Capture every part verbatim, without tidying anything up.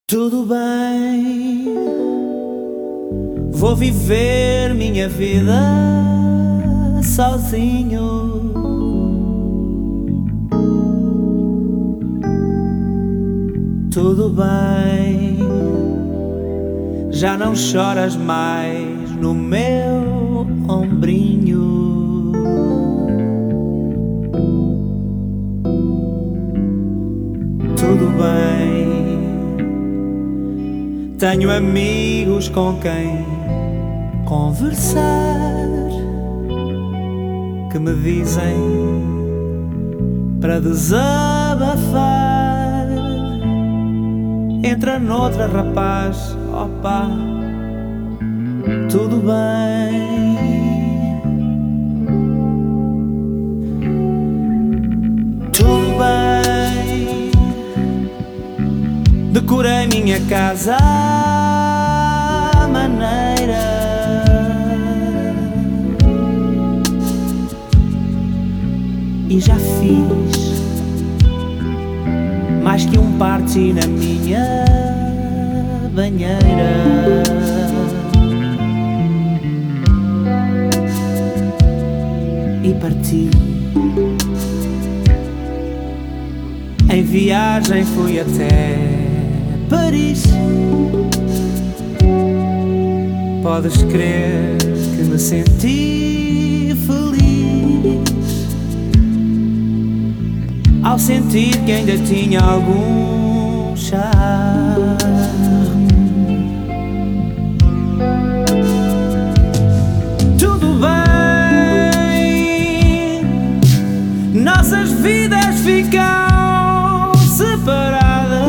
Tudo bem, vou viver minha vida sozinho. Tudo bem, já não choras mais no meu ombrinho. Tudo bem, tenho amigos com quem conversar, que me dizem para desabafar. Entra noutra, rapaz, opa, tudo bem. Tudo bem, decorei minha casa à maneira, e já fiz mais que um party na minha banheira. E parti, em viagem fui até Paris. Podes crer que me senti feliz ao sentir que ainda tinha algum charme. Tudo bem, nossas vidas ficam separadas,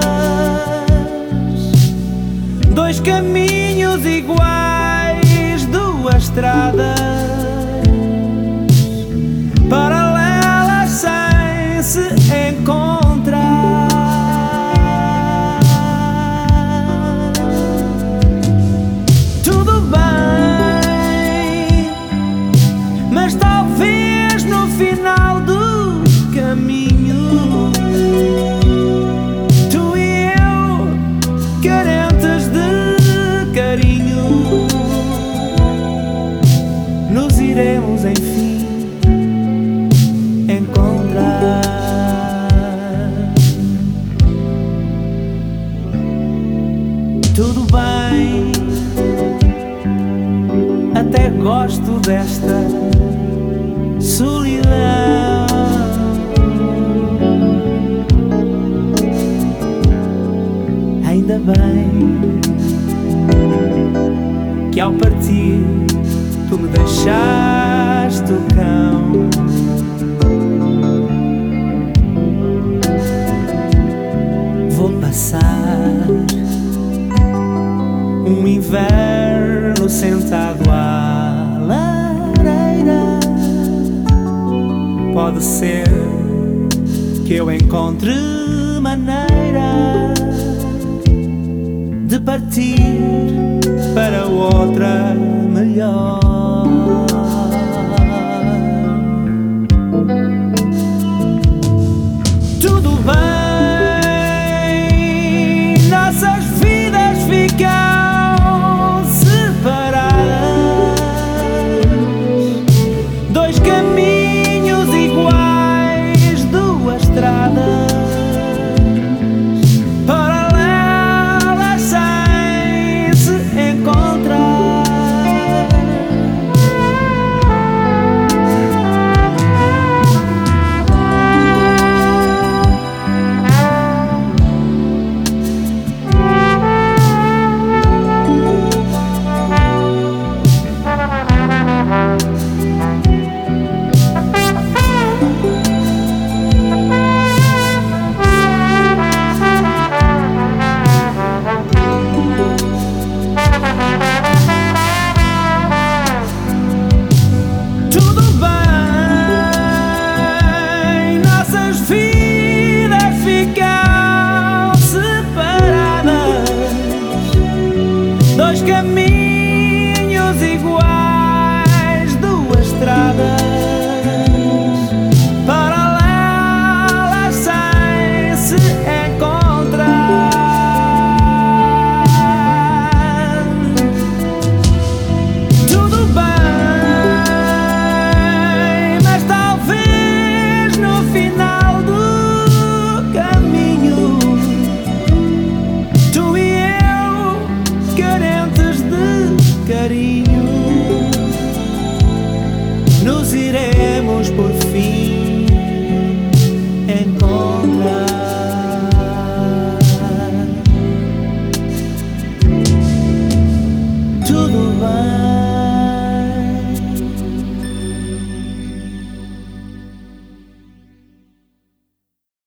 dois caminhos iguais, duas estradas paralelas sem se encontrar. Tudo bem, mas talvez no final do caminho tu e eu, carentes de carinho, nos iremos enfim encontrar. Tudo bem, até gosto desta solidão. Ainda bem que ao partir tu me deixaste o cão. Vou passar um inverno sentado à lareira. Pode ser que eu encontre maneira